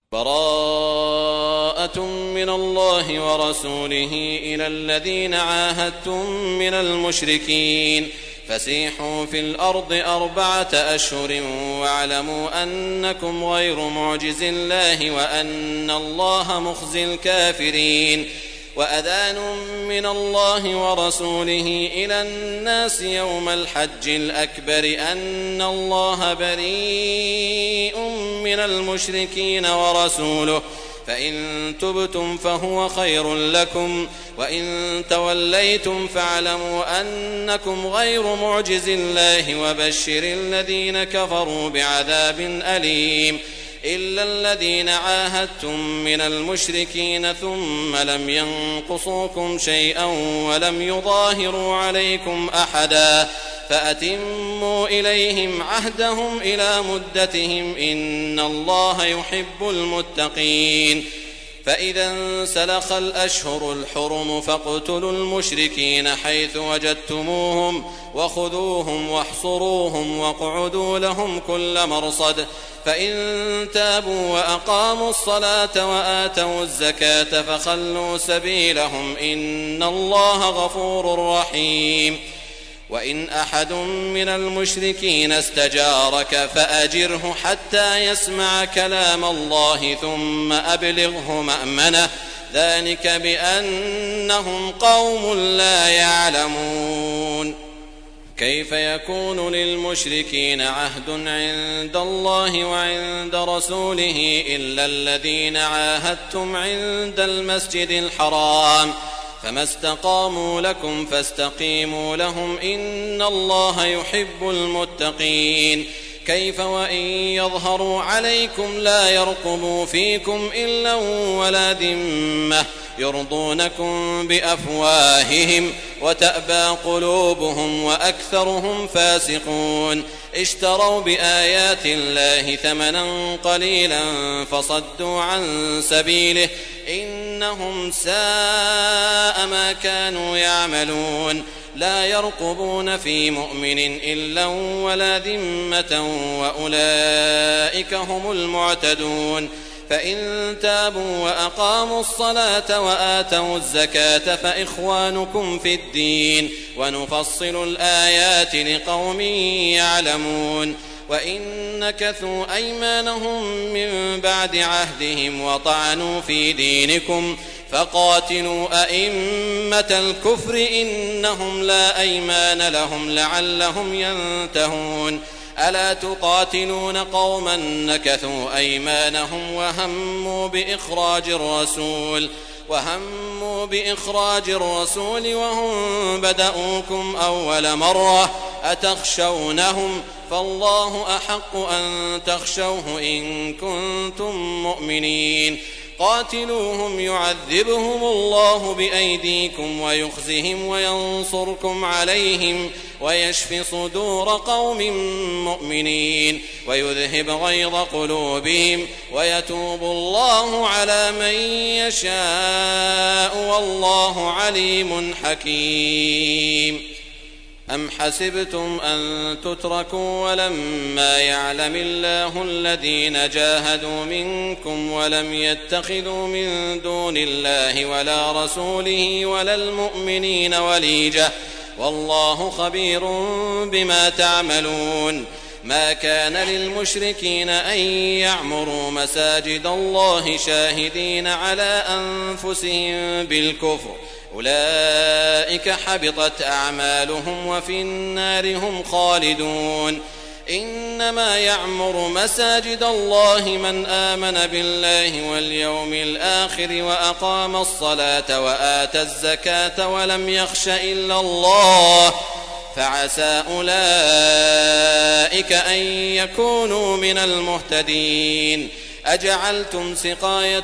براءة من الله ورسوله إلى الذين عاهدتم من المشركين فسيحوا في الأرض 4 أشهر واعلموا أنكم غير معجز الله وأن الله مخزي الكافرين. وأذان من الله ورسوله إلى الناس يوم الحج الأكبر أن الله بريء من المشركين ورسوله فإن تبتم فهو خير لكم وإن توليتم فاعلموا أنكم غير معجز الله وبشر الذين كفروا بعذاب أليم. إلا الذين عاهدتم من المشركين ثم لم ينقصوكم شيئا ولم يظاهروا عليكم أحدا فأتموا إليهم عهدهم إلى مدتهم إن الله يحب المتقين. فإذا انسلخ الأشهر الحرم فاقتلوا المشركين حيث وجدتموهم وخذوهم واحصروهم واقعدوا لهم كل مرصد فإن تابوا وأقاموا الصلاة وآتوا الزكاة فخلوا سبيلهم إن الله غفور رحيم. وإن أحد من المشركين استجارك فأجره حتى يسمع كلام الله ثم أبلغه مأمنه ذلك بأنهم قوم لا يعلمون. كيف يكون للمشركين عهد عند الله وعند رسوله إلا الذين عاهدتم عند المسجد الحرام فما استقاموا لكم فاستقيموا لهم إن الله يحب المتقين. كيف وإن يظهروا عليكم لا يرقبوا فيكم إلا ولا ذمة يرضونكم بأفواههم وتأبى قلوبهم وأكثرهم فاسقون. اشتروا بآيات الله ثمنا قليلا فصدوا عن سبيله إنهم ساء ما كانوا يعملون. لا يرقبون في مؤمن إلا ولا ذمة وأولئك هم المعتدون. فإن تابوا وأقاموا الصلاة وآتوا الزكاة فإخوانكم في الدين ونفصل الآيات لقوم يعلمون. وإن نكثوا أيمانهم من بعد عهدهم وطعنوا في دينكم فقاتلوا أئمة الكفر إنهم لا أيمان لهم لعلهم ينتهون. ألا تقاتلون قوما نكثوا أيمانهم وهموا بإخراج الرسول وهم بدأوكم أول مرة أتخشونهم فالله أحق أن تخشوه إن كنتم مؤمنين. قاتلوهم يعذبهم الله بأيديكم ويخزهم وينصركم عليهم ويشف صدور قوم مؤمنين ويذهب غيظ قلوبهم ويتوب الله على من يشاء والله عليم حكيم. أم حسبتم أن تتركوا ولما يعلم الله الذين جاهدوا منكم ولم يتخذوا من دون الله ولا رسوله ولا المؤمنين وليجة والله خبير بما تعملون. ما كان للمشركين أن يعمروا مساجد الله شاهدين على أنفسهم بالكفر أولئك حبطت أعمالهم وفي النار هم خالدون. إنما يعمر مساجد الله من آمن بالله واليوم الآخر وأقام الصلاة وآتى الزكاة ولم يخش إلا الله فعسى أولئك أن يكونوا من المهتدين. أجعلتم سقاية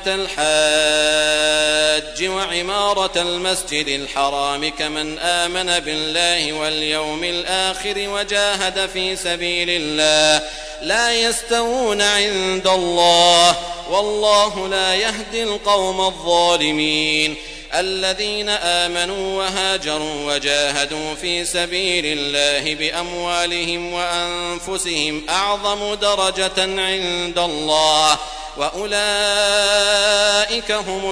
الحاج وعمارة المسجد الحرام كمن آمن بالله واليوم الآخر وجاهد في سبيل الله لا يستوون عند الله والله لا يهدي القوم الظالمين. الذين آمنوا وهاجروا وجاهدوا في سبيل الله بأموالهم وأنفسهم أعظم درجة عند الله وأولئك هم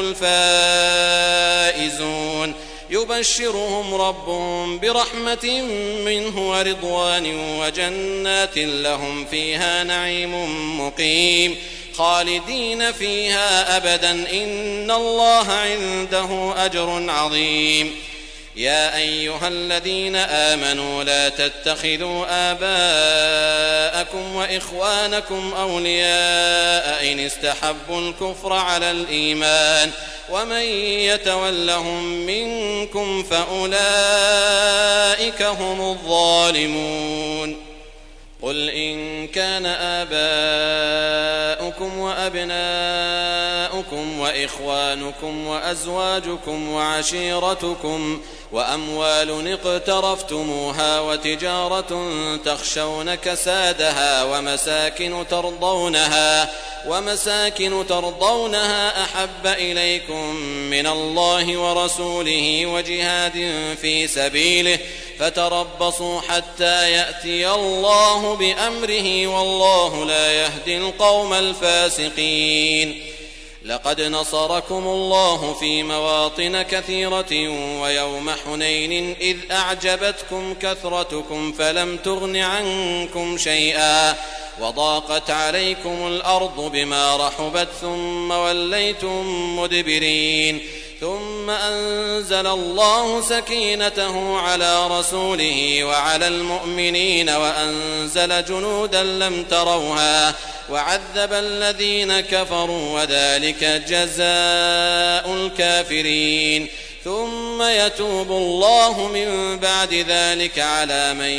الفائزون يبشرهم ربهم برحمة منه ورضوان وجنات لهم فيها نعيم مقيم خالدين فيها أبدا إن الله عنده أجر عظيم يا أيها الذين آمنوا لا تتخذوا آباءكم وإخوانكم أولياء إن استحبوا الكفر على الإيمان ومن يتولهم منكم فأولئك هم الظالمون قل إن كان آباؤكم وأبناؤكم وإخوانكم وأزواجكم وعشيرتكم وأموال اقترفتموها وتجارة تخشون كسادها ومساكن ترضونها أحب إليكم من الله ورسوله وجهاد في سبيله فتربصوا حتى يأتي الله بأمره والله لا يهدي القوم الفاسقين لقد نصركم الله في مواطن كثيرة ويوم حنين إذ أعجبتكم كثرتكم فلم تغن عنكم شيئا وضاقت عليكم الأرض بما رحبت ثم وليتم مدبرين ثم أنزل الله سكينته على رسوله وعلى المؤمنين وأنزل جنودا لم تروها وعذب الذين كفروا وذلك جزاء الكافرين ثم يتوب الله من بعد ذلك على من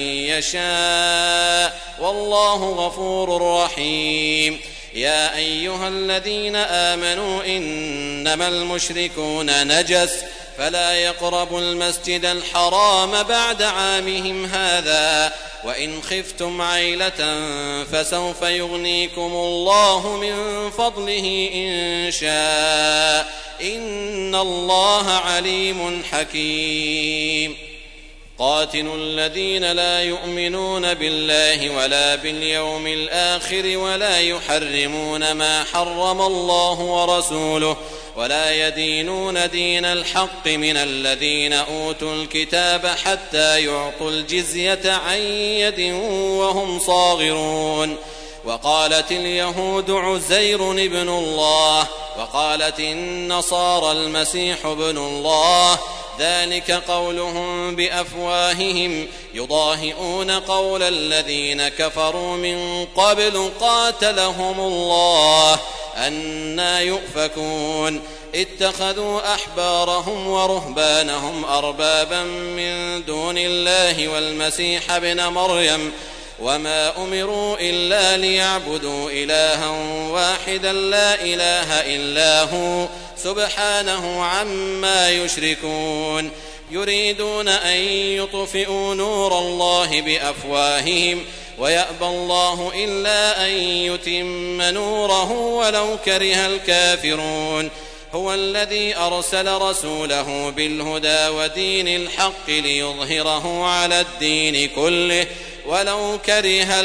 يشاء والله غفور رحيم يا أيها الذين آمنوا إنما المشركون نجس فلا يقربوا المسجد الحرام بعد عامهم هذا وإن خفتم عيلة فسوف يغنيكم الله من فضله إن شاء إن الله عليم حكيم قاتلوا الذين لا يؤمنون بالله ولا باليوم الآخر ولا يحرمون ما حرم الله ورسوله ولا يدينون دين الحق من الذين أوتوا الكتاب حتى يعطوا الجزية عن يد وهم صاغرون وقالت اليهود عزير ابن الله وقالت النصارى المسيح ابن الله ذلك قولهم بأفواههم يضاهئون قول الذين كفروا من قبل قاتلهم الله أنى يؤفكون اتخذوا أحبارهم ورهبانهم أربابا من دون الله والمسيح ابن مريم وما أمروا إلا ليعبدوا إلها واحدا لا إله إلا هو سبحانه عما يشركون يريدون أن يطفئوا نور الله بأفواههم ويأبى الله إلا أن يتم نوره ولو كره الكافرون هو الذي أرسل رسوله بالهدى ودين الحق ليظهره على الدين كله ولو كره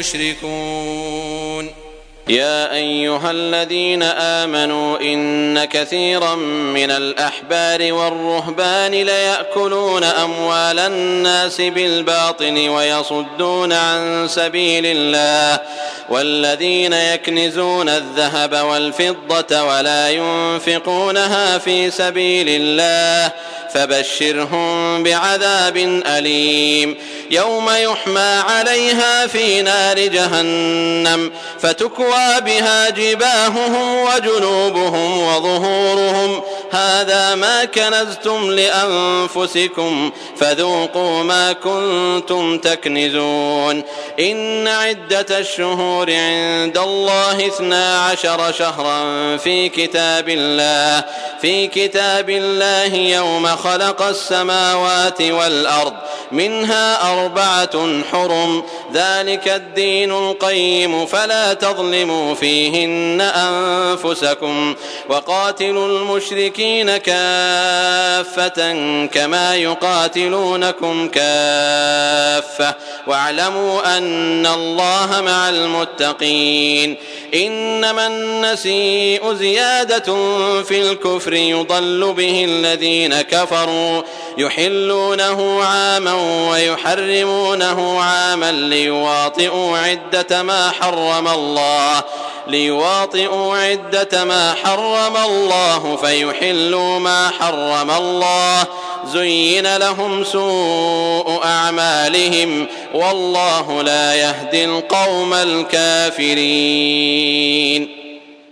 المشركون يا أيها الذين آمنوا إن كثيرا من الأحبار والرهبان ليأكلون أموال الناس بالباطل ويصدون عن سبيل الله والذين يكنزون الذهب والفضة ولا ينفقونها في سبيل الله فبشرهم بعذاب أليم يوم يحمى عليها في نار جهنم فتكوى بها جباههم وجنوبهم وظهورهم هذا ما كنزتم لأنفسكم فذوقوا ما كنتم تكنزون إن عدة الشهور عند الله 12 شهرا في كتاب الله يوم خلق السماوات والأرض منها 4 حرم ذلك الدين القيم فلا تظلموا فيهن أنفسكم وقاتلوا المشركين المشركين كافة كما يقاتلونكم كافة واعلموا أن الله مع المتقين إنما النسيء زيادة في الكفر يضل به الذين كفروا يحلونه عاما ويحرمونه عاما ليواطئوا عدة ما حرم الله فيحلوا ما حرم الله زين لهم سوء أعمالهم والله لا يهدي القوم الكافرين.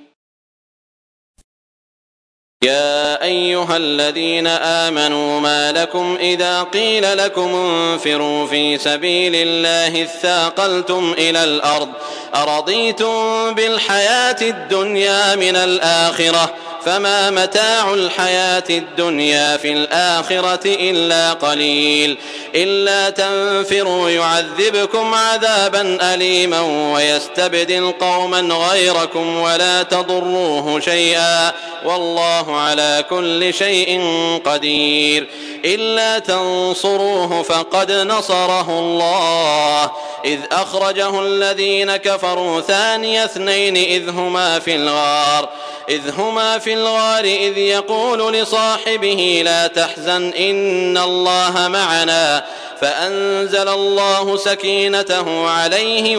يا أيها الذين آمنوا ما لكم إذا قيل لكم انفروا في سبيل الله اثاقلتم إلى الأرض أرضيتم بالحياة الدنيا من الآخرة فما متاع الحياة الدنيا في الآخرة إلا قليل إلا تنفروا يعذبكم عذابا أليما ويستبدل قوما غيركم ولا تضروه شيئا والله على كل شيء قدير إلا تنصروه فقد نصره الله إذ أخرجه الذين كفروا ثاني اثنين إذ هما في الغار إذ يقول لصاحبه لا تحزن إن الله معنا فأنزل الله سكينته عليه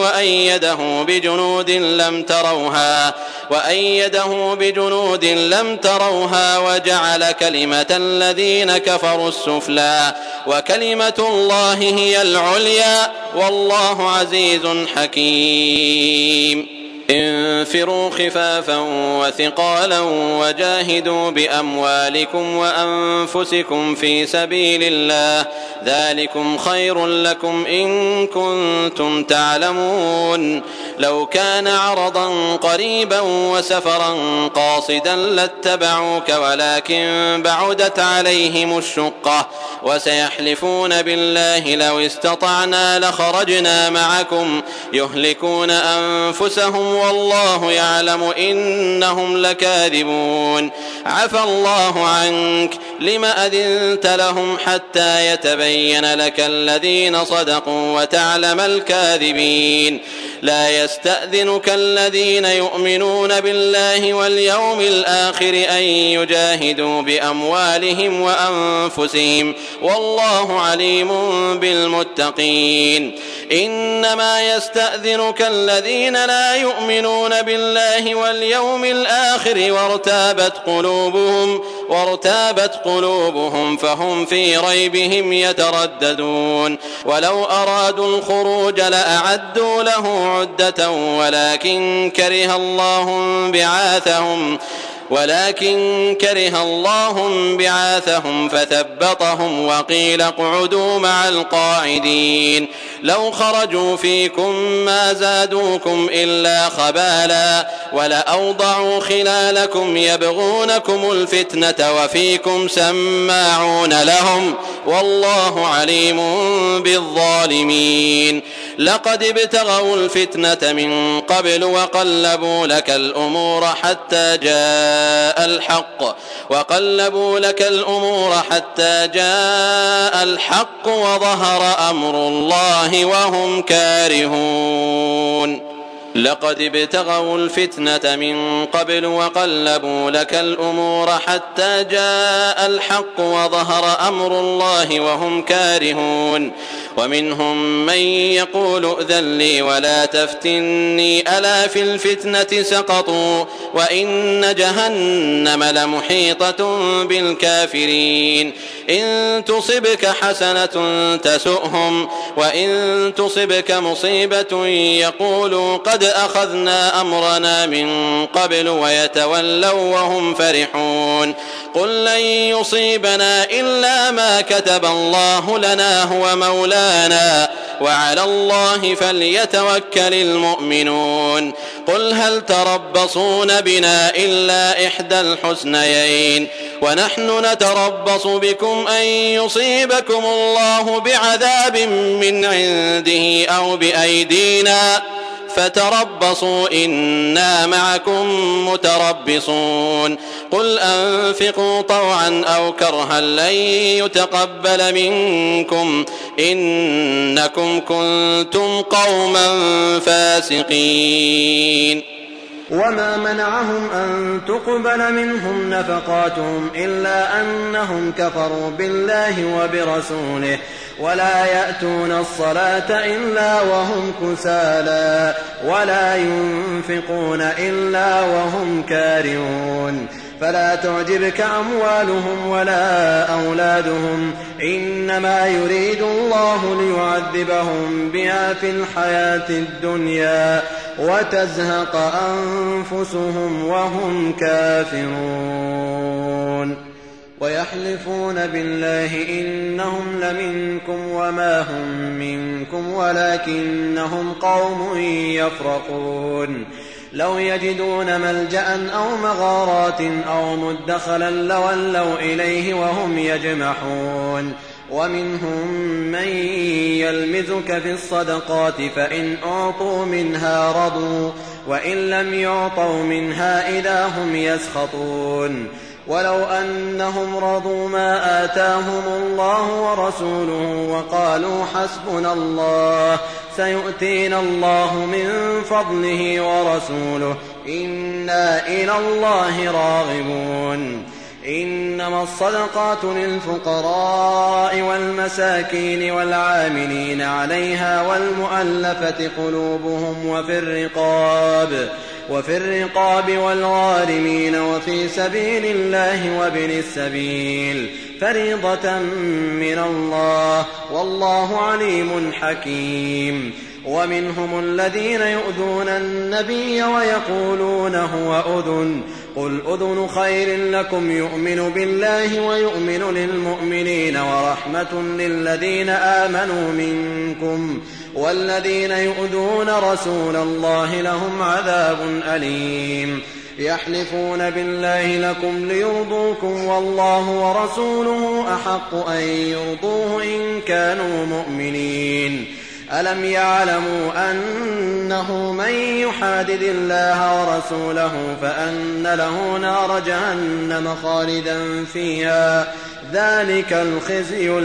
وأيده بجنود لم تروها وجعل كلمة الذين كفروا السفلى وكلمة الله هي العليا والله عزيز حكيم. انفروا خفافا وثقالا وجاهدوا بأموالكم وأنفسكم في سبيل الله ذلكم خير لكم إن كنتم تعلمون. لو كان عرضا قريبا وسفرا قاصدا لاتبعوك ولكن بعدت عليهم الشقة وسيحلفون بالله لو استطعنا لخرجنا معكم يهلكون أنفسهم والله يعلم إنهم لكاذبون. عفى الله عنك لم أذنت لهم حتى يتبين لك الذين صدقوا وتعلم الكاذبين. لا يستأذنك الذين يؤمنون بالله واليوم الآخر أن يجاهدوا بأموالهم وأنفسهم والله عليم بالمتقين. إنما يستأذنك الذين لا يؤمنون بالله واليوم الآخر وارتابت قلوبهم فهم في ريبهم يترددون. ولو أرادوا الخروج لأعدوا له عدة ولكن كره الله بعاثهم فثبطهم وقيل اقعدوا مع القاعدين. لو خرجوا فيكم ما زادوكم إلا خبالا ولأوضعوا خلالكم يبغونكم الفتنة وفيكم سماعون لهم والله عليم بالظالمين. لقد ابتغوا الفتنة من قبل وقلبوا لك الأمور حتى جاء الحق وظهر أمر الله وهم كارهون. لقد ابتغوا الفتنة من قبل وقلبوا لك الأمور حتى جاء الحق وظهر أمر الله وهم كارهون. ومنهم من يقول ائذن لي ولا تفتني ألا في الفتنة سقطوا وإن جهنم لمحيطة بالكافرين. إن تصبك حسنة تسؤهم وإن تصبك مصيبة يقولوا قد أخذنا أمرنا من قبل ويتولوا وهم فرحون. قل لن يصيبنا إلا ما كتب الله لنا هو مولانا وعلى الله فليتوكل المؤمنون. قل هل تربصون بنا إلا إحدى الحسنيين ونحن نتربص بكم أن يصيبكم الله بعذاب من عنده أو بأيدينا فتربصوا إنا معكم متربصون قل أنفقوا طوعا أو كرها لن يتقبل منكم إنكم كنتم قوما فاسقين. وما منعهم أن تقبل منهم نفقاتهم إلا أنهم كفروا بالله وبرسوله ولا يأتون الصلاة إلا وهم كسالى ولا ينفقون إلا وهم كارهون فلا تعجبك أموالهم ولا أولادهم إنما يريد الله ليعذبهم بها في الحياة الدنيا وتزهق أنفسهم وهم كافرون ويحلفون بالله إنهم لمنكم وما هم منكم ولكنهم قوم يفرقون لو يجدون ملجأ أو مغارات أو مدخلا لولوا إليه وهم يجمحون ومنهم من يلمزك في الصدقات فإن أعطوا منها رضوا وإن لم يعطوا منها إذا هم يسخطون ولو أنهم رضوا ما آتاهم الله ورسوله وقالوا حسبنا الله سيؤتينا الله من فضله ورسوله إنا إلى الله راغبون إنما الصدقات للفقراء والمساكين والعاملين عليها والمؤلفة قلوبهم وفي الرقاب والغارمين وفي سبيل الله وابن السبيل فريضة من الله والله عليم حكيم ومنهم الذين يؤذون النبي ويقولون هو أذن قل أذن خير لكم يؤمن بالله ويؤمن للمؤمنين ورحمة للذين آمنوا منكم والذين يؤذون رسول الله لهم عذاب أليم يحلفون بالله لكم ليرضوكم والله ورسوله أحق أن يرضوه إن كانوا مؤمنين ألم يعلموا أنه من يحادد الله ورسوله فأن له نار جهنم خالدا فيها ذلك الخزي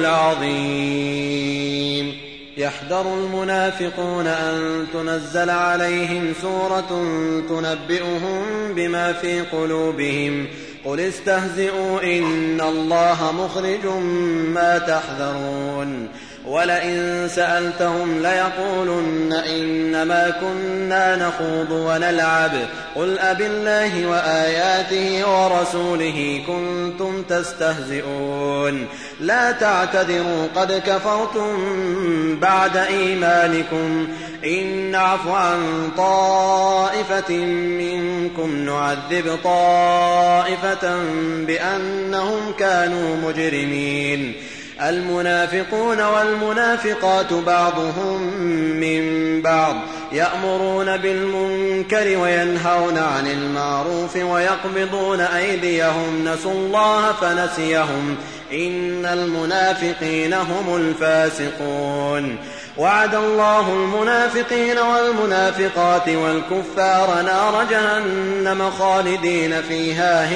العظيم يحذر المنافقون أن تنزل عليهم سورة تنبئهم بما في قلوبهم قل استهزئوا إن الله مخرج ما تحذرون ولئن سألتهم ليقولن إنما كنا نخوض ونلعب قل أبالله وآياته ورسوله كنتم تستهزئون لا تعتذروا قد كفرتم بعد إيمانكم إن نعف عن طائفة منكم نعذب طائفة بأنهم كانوا مجرمين المنافقون والمنافقات بعضهم من بعض يأمرون بالمنكر وينهون عن المعروف ويقبضون أيديهم نسوا الله فنسيهم إن المنافقين هم الفاسقون وعد الله المنافقين والمنافقات والكفار نار جهنم خالدين فيها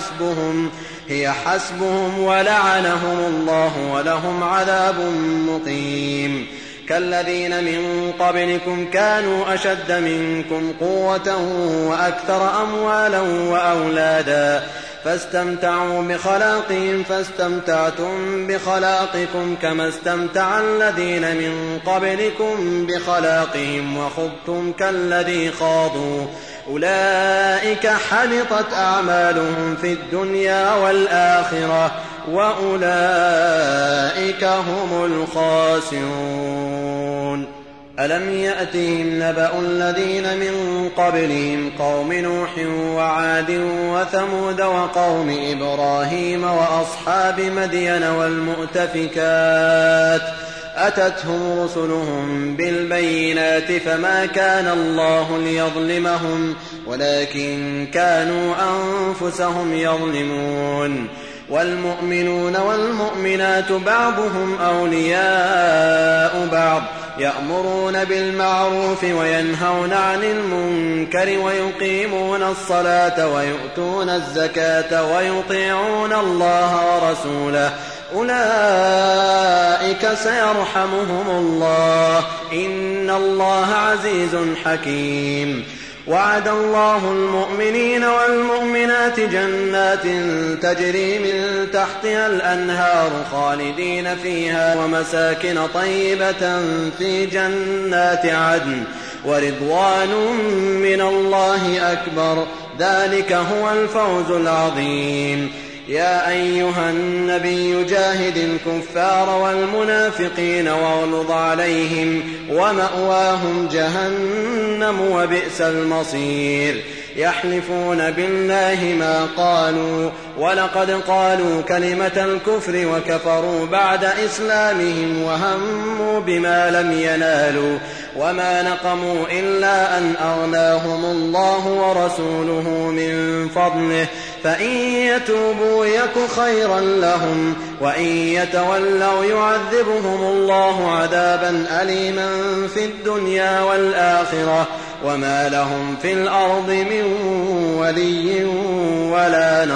هي حسبهم ولعنهم الله ولهم عذاب مقيم كالذين من قبلكم كانوا أشد منكم قوة وأكثر أموالا وأولادا فاستمتعوا بخلاقهم فاستمتعتم بخلاقكم كما استمتع الذين من قبلكم بخلاقهم وخضتم كالذي خاضوا أولئك حبطت أعمالهم في الدنيا والآخرة وأولئك هم الخاسرون ألم يأتهم نبأ الذين من قبلهم قوم نوح وعاد وثمود وقوم إبراهيم وأصحاب مدين والمؤتفكات أتتهم رسلهم بالبينات فما كان الله ليظلمهم ولكن كانوا أنفسهم يظلمون والمؤمنون والمؤمنات بعضهم أولياء بعض يأمرون بالمعروف وينهون عن المنكر ويقيمون الصلاة ويؤتون الزكاة ويطيعون الله ورسوله أولئك سيرحمهم الله إن الله عزيز حكيم. وعد الله المؤمنين والمؤمنات جنات تجري من تحتها الأنهار خالدين فيها ومساكن طيبة في جنات عدن ورضوان من الله أكبر ذلك هو الفوز العظيم. يا أيها النبي جاهد الكفار والمنافقين واغلظ عليهم ومأواهم جهنم وبئس المصير. يحلفون بالله ما قالوا ولقد قالوا كلمة الكفر وكفروا بعد إسلامهم وهموا بما لم ينالوا وما نقموا إلا أن أغناهم الله ورسوله من فضله فإن يتوبوا يك خيرا لهم وإن يتولوا يعذبهم الله عذابا أليما في الدنيا والآخرة وما لهم في الأرض من ولي ولا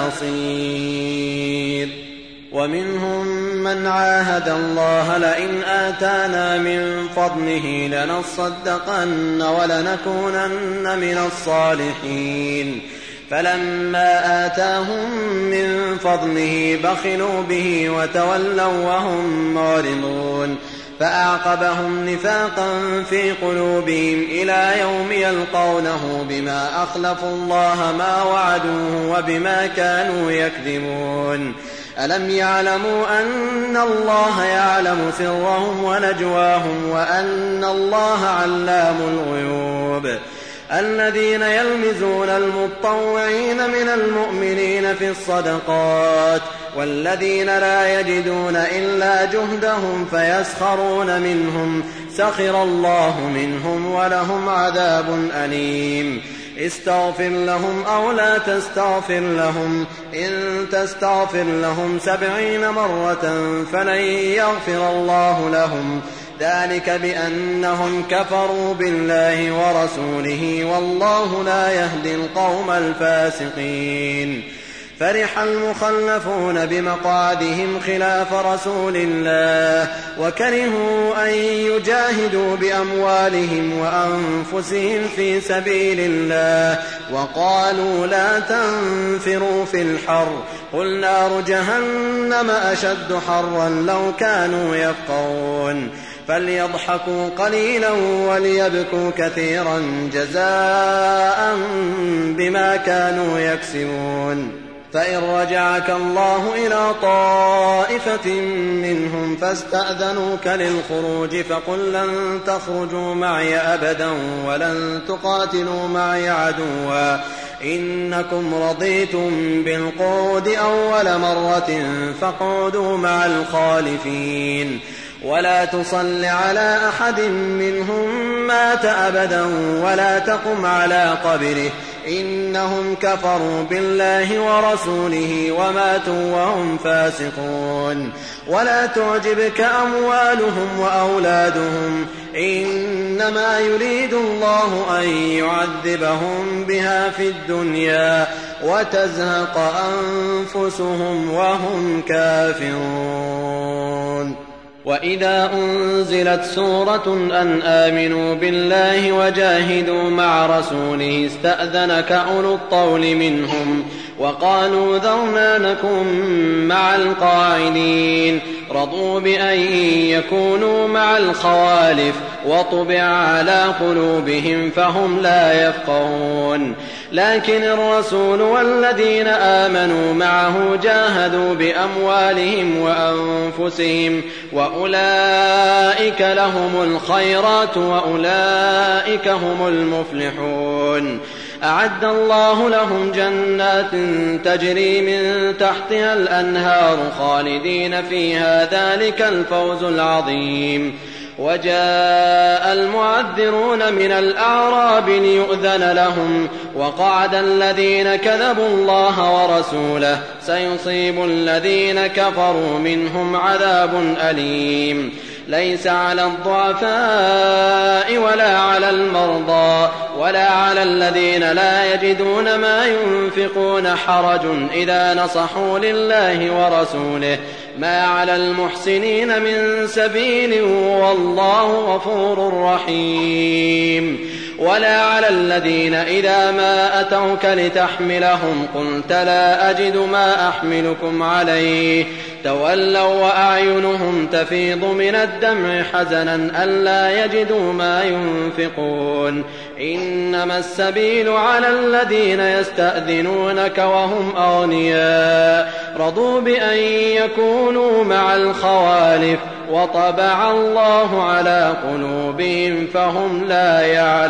نصير. ومنهم من عاهد الله لئن آتانا من فضله لنصدقن ولنكونن من الصالحين فلما آتاهم من فضله بخلوا به وتولوا وهم معرضون فأعقبهم نفاقا في قلوبهم إلى يوم يلقونه بما أخلفوا الله ما وعدوه وبما كانوا يكذبون. ألم يعلموا أن الله يعلم سرهم ونجواهم وأن الله علام الغيوب. الذين يلمزون المطوعين من المؤمنين في الصدقات والذين لا يجدون إلا جهدهم فيسخرون منهم سخر الله منهم ولهم عذاب أليم. استغفر لهم أو لا تستغفر لهم إن تستغفر لهم 70 مرة فلن يغفر الله لهم ذلك بأنهم كفروا بالله ورسوله والله لا يهدي القوم الفاسقين. فرح المخلفون بمقعدهم خلاف رسول الله وكرهوا أن يجاهدوا بأموالهم وأنفسهم في سبيل الله وقالوا لا تنفروا في الحر قل نار جهنم أشد حرا لو كانوا يفقهون. فليضحكوا قليلا وليبكوا كثيرا جزاء بما كانوا يكسبون. فإن رجعك الله إلى طائفة منهم فاستأذنوك للخروج فقل لن تخرجوا معي أبدا ولن تقاتلوا معي عدوا إنكم رضيتم بالقعود أول مرة فاقعدوا مع الخالفين ولا تصل على أحد منهم مات أبدا ولا تقم على قبره إنهم كفروا بالله ورسوله وماتوا وهم فاسقون. ولا تعجبك أموالهم وأولادهم إنما يريد الله أن يعذبهم بها في الدنيا وتزهق أنفسهم وهم كافرون. وإذا أنزلت سورة أن آمنوا بالله وجاهدوا مع رسوله استأذنك أولو الطول منهم وقالوا ذرنا نكن مع القاعدين رضوا بأن يكونوا مع الخوالف وطبع على قلوبهم فهم لا يفقهون. لكن الرسول والذين آمنوا معه جاهدوا بأموالهم وأنفسهم وأولئك لهم الخيرات وأولئك هم المفلحون. أعد الله لهم جنات تجري من تحتها الأنهار خالدين فيها ذلك الفوز العظيم. وجاء المعذرون من الأعراب ليؤذن لهم وقعد الذين كذبوا الله ورسوله سيصيب الذين كفروا منهم عذاب أليم. ليس على الضعفاء ولا على المرضى ولا على الذين لا يجدون ما ينفقون حرج إذا نصحوا لله ورسوله ما على المحسنين من سبيل والله غفور رحيم. ولا على الذين إذا ما أتوك لتحملهم قلت لا أجد ما أحملكم عليه تولوا وأعينهم تفيض من الدمع حزنا ألا يجدوا ما ينفقون. إنما السبيل على الذين يستأذنونك وهم أغنياء رضوا بأن يكونوا مع الخوالف وطبع الله على قلوبهم فهم لا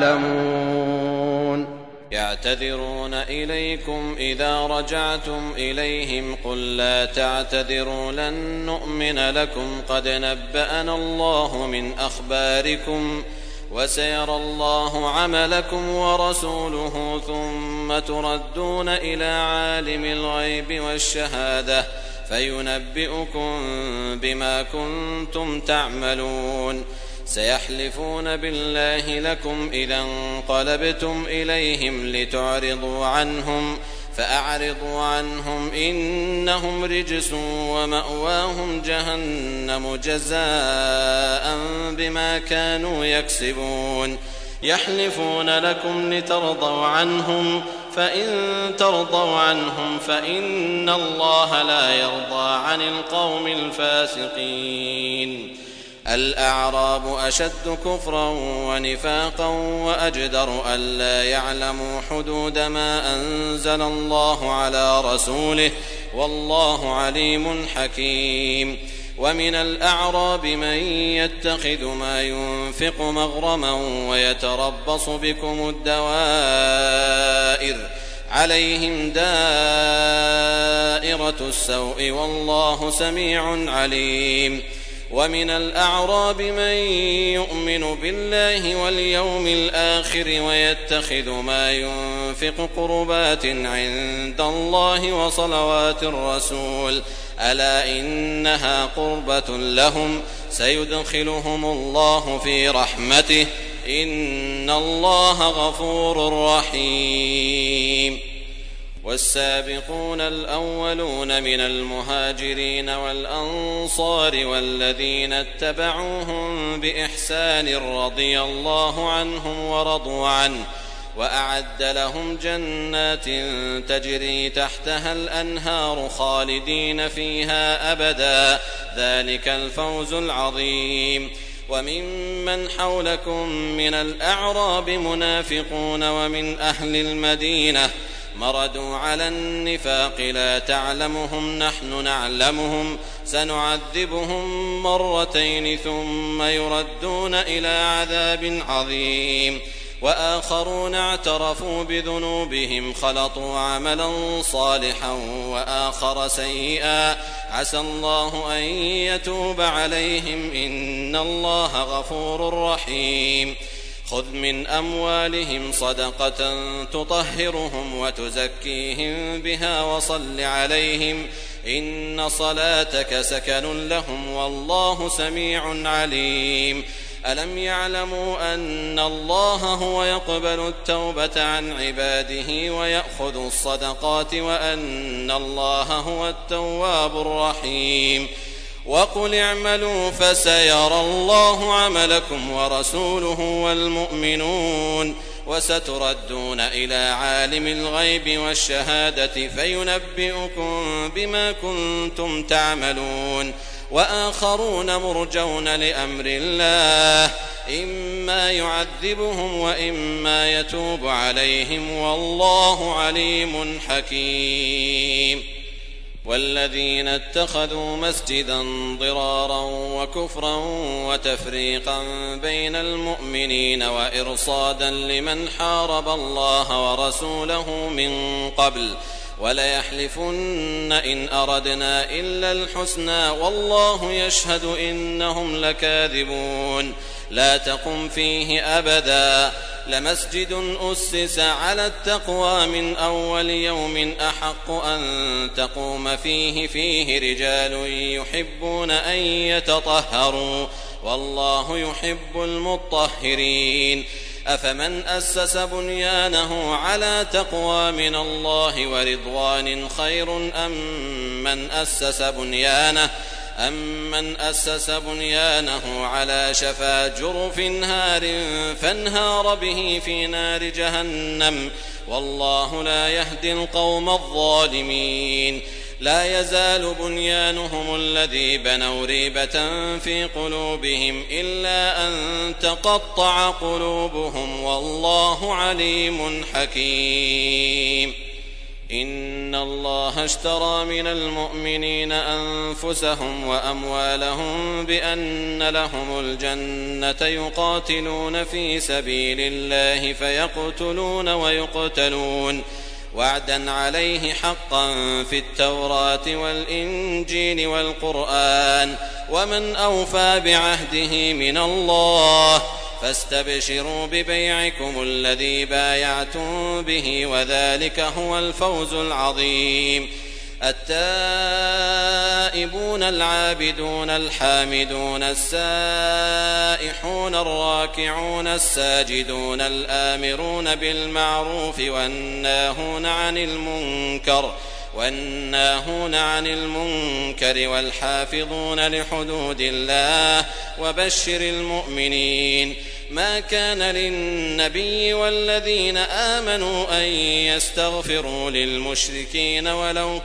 يعلمون. يعتذرون إليكم إذا رجعتم إليهم قل لا تعتذروا لن نؤمن لكم قد نبأنا الله من أخباركم وسيرى الله عملكم ورسوله ثم تردون إلى عالم الغيب والشهادة فينبئكم بما كنتم تعملون. سيحلفون بالله لكم إذا انقلبتم إليهم لتعرضوا عنهم فأعرضوا عنهم إنهم رجس ومأواهم جهنم جزاء بما كانوا يكسبون. يحلفون لكم لترضوا عنهم فإن ترضوا عنهم فإن الله لا يرضى عن القوم الفاسقين. الأعراب أشد كفرا ونفاقا وأجدر ألا يعلموا حدود ما أنزل الله على رسوله والله عليم حكيم. ومن الأعراب من يتخذ ما ينفق مغرما ويتربص بكم الدوائر عليهم دائرة السوء والله سميع عليم. ومن الأعراب من يؤمن بالله واليوم الآخر ويتخذ ما ينفق قربات عند الله وصلوات الرسول ألا إنها قربة لهم سيدخلهم الله في رحمته إن الله غفور رحيم. والسابقون الأولون من المهاجرين والأنصار والذين اتبعوهم بإحسان رضي الله عنهم ورضوا عنه وأعد لهم جنات تجري تحتها الأنهار خالدين فيها أبدا ذلك الفوز العظيم. وممن حولكم من الأعراب منافقون ومن أهل المدينة مردوا على النفاق لا تعلمهم نحن نعلمهم سنعذبهم مرتين ثم يردون إلى عذاب عظيم. وآخرون اعترفوا بذنوبهم خلطوا عملا صالحا وآخر سيئا عسى الله أن يتوب عليهم إن الله غفور رحيم. خذ من أموالهم صدقة تطهرهم وتزكيهم بها وصل عليهم إن صلاتك سكن لهم والله سميع عليم. ألم يعلموا أن الله هو يقبل التوبة عن عباده ويأخذ الصدقات وأن الله هو التواب الرحيم. وقل اعملوا فسيرى الله عملكم ورسوله والمؤمنون وستردون إلى عالم الغيب والشهادة فينبئكم بما كنتم تعملون. وآخرون مرجون لأمر الله إما يعذبهم وإما يتوب عليهم والله عليم حكيم. والذين اتخذوا مسجدا ضرارا وكفرا وتفريقا بين المؤمنين وإرصادا لمن حارب الله ورسوله من قبل وليحلفن إن أردنا إلا الحسنى والله يشهد إنهم لكاذبون. لا تقم فيه أبدا لمسجد أسس على التقوى من أول يوم أحق أن تقوم فيه رجال يحبون أن يتطهروا والله يحب المطهرين أفمن أسس بنيانه على تقوى من الله ورضوان خير أم من أسس بنيانه على شفا جرف هار فانهار به في نار جهنم والله لا يهدي القوم الظالمين لا يزال بنيانهم الذي بنوا ريبة في قلوبهم إلا أن تقطع قلوبهم والله عليم حكيم إن الله اشترى من المؤمنين أنفسهم وأموالهم بأن لهم الجنة يقاتلون في سبيل الله فيقتلون ويقتلون وعدا عليه حقا في التوراة والإنجيل والقرآن ومن أوفى بعهده من الله فاستبشروا ببيعكم الذي بايعتم به وذلك هو الفوز العظيم التائبون العابدون الحامدون السائحون الراكعون الساجدون الآمرون بالمعروف والناهون عن المنكر والحافظون لحدود الله وبشر المؤمنين ما كان للنبي والذين آمنوا أن يستغفروا للمشركين ولو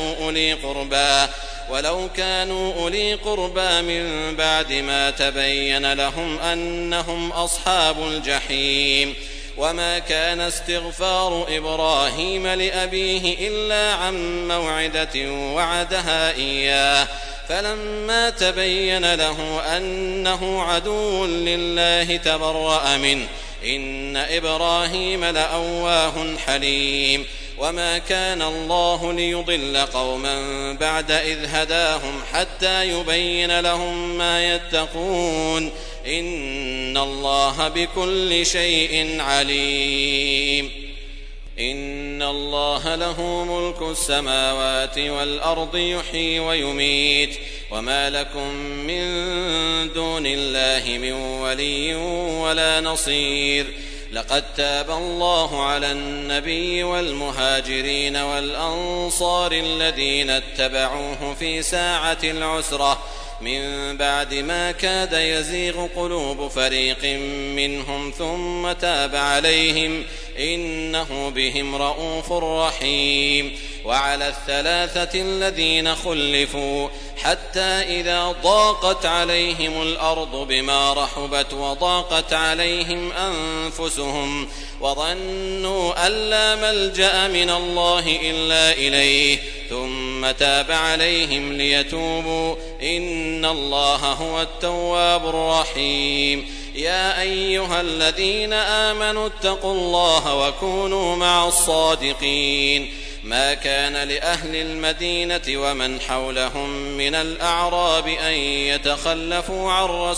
كانوا أولي قربى من بعد ما تبين لهم أنهم أصحاب الجحيم وما كان استغفار إبراهيم لأبيه إلا عن موعدة وعدها إياه فلما تبين له أنه عدو لله تبرأ منه إن إبراهيم لأواه حليم وما كان الله ليضل قوما بعد إذ هداهم حتى يبين لهم ما يتقون إن الله بكل شيء عليم إن الله له ملك السماوات والأرض يحيي ويميت وما لكم من دون الله من ولي ولا نصير لقد تاب الله على النبي والمهاجرين والأنصار الذين اتبعوه في ساعة العسرة من بعد ما كاد يزيغ قلوب فريق منهم ثم تاب عليهم إنه بهم رءوف رحيم وعلى الثلاثة الذين خلفوا حتى إذا ضاقت عليهم الأرض بما رحبت وضاقت عليهم أنفسهم وظنوا أن لا ملجأ من الله إلا إليه ثم تاب عليهم ليتوبوا إن الله هو التواب الرحيم يا أيها الذين آمنوا اتقوا الله وكونوا مع الصادقين ما كان لأهل المدينة ومن حولهم من الأعراب أن يتخلفوا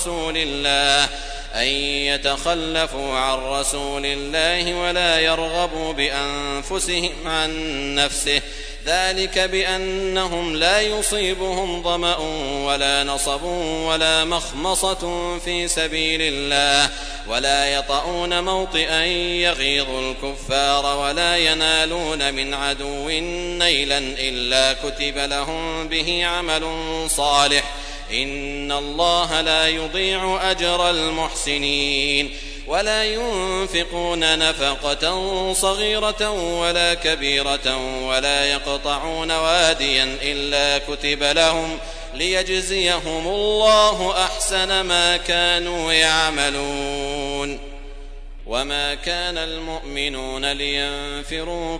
عن رسول الله ولا يرغبوا بأنفسهم عن نفسه ذلك بأنهم لا يصيبهم ظمأ ولا نصب ولا مخمصة في سبيل الله ولا يطؤون موطئا يغيظ الكفار ولا ينالون من عدو نيلا إلا كتب لهم به عمل صالح إن الله لا يضيع أجر المحسنين ولا ينفقون نفقة صغيرة ولا كبيرة ولا يقطعون واديا إلا كتب لهم ليجزيهم الله أحسن ما كانوا يعملون وما كان المؤمنون لينفروا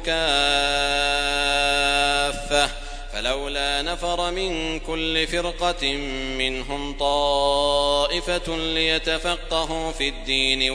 كافة فلولا نفر من كل فرقة منهم طائفة ليتفقهوا في الدين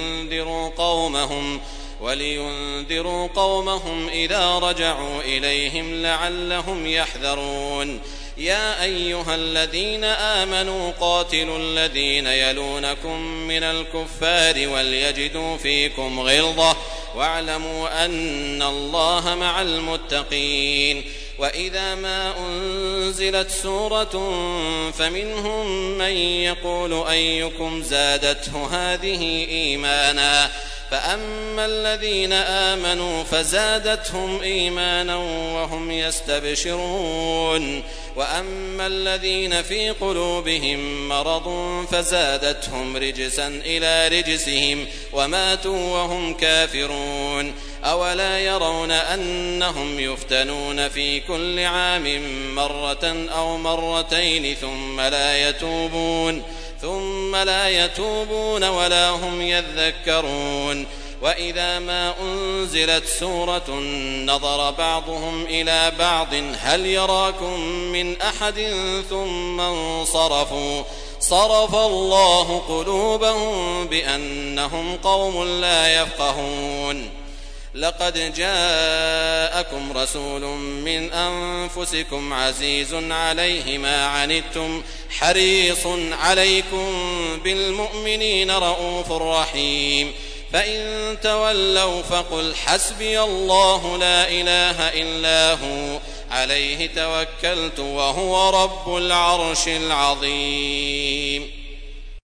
ولينذروا قومهم إذا رجعوا إليهم لعلهم يحذرون يا أيها الذين آمنوا قاتلوا الذين يلونكم من الكفار وليجدوا فيكم غلظة واعلموا أن الله مع المتقين وإذا ما أنزلت سورة فمنهم من يقول أيكم زادته هذه إيمانا فأما الذين آمنوا فزادتهم إيمانا وهم يستبشرون وأما الذين في قلوبهم مرض فزادتهم رجسا إلى رجسهم وماتوا وهم كافرون أولا يرون أنهم يفتنون في كل عام مرة أو مرتين ثم لا يتوبون ولا هم يذكرون وإذا ما أنزلت سورة نظر بعضهم إلى بعض هل يراكم من أحد ثم انصرفوا صرف الله قلوبهم بأنهم قوم لا يفقهون لقد جاءكم رسول من أنفسكم عزيز عليه ما عنتم حريص عليكم بالمؤمنين رؤوف رحيم فإن تولوا فقل حسبي الله لا إله إلا هو عليه توكلت وهو رب العرش العظيم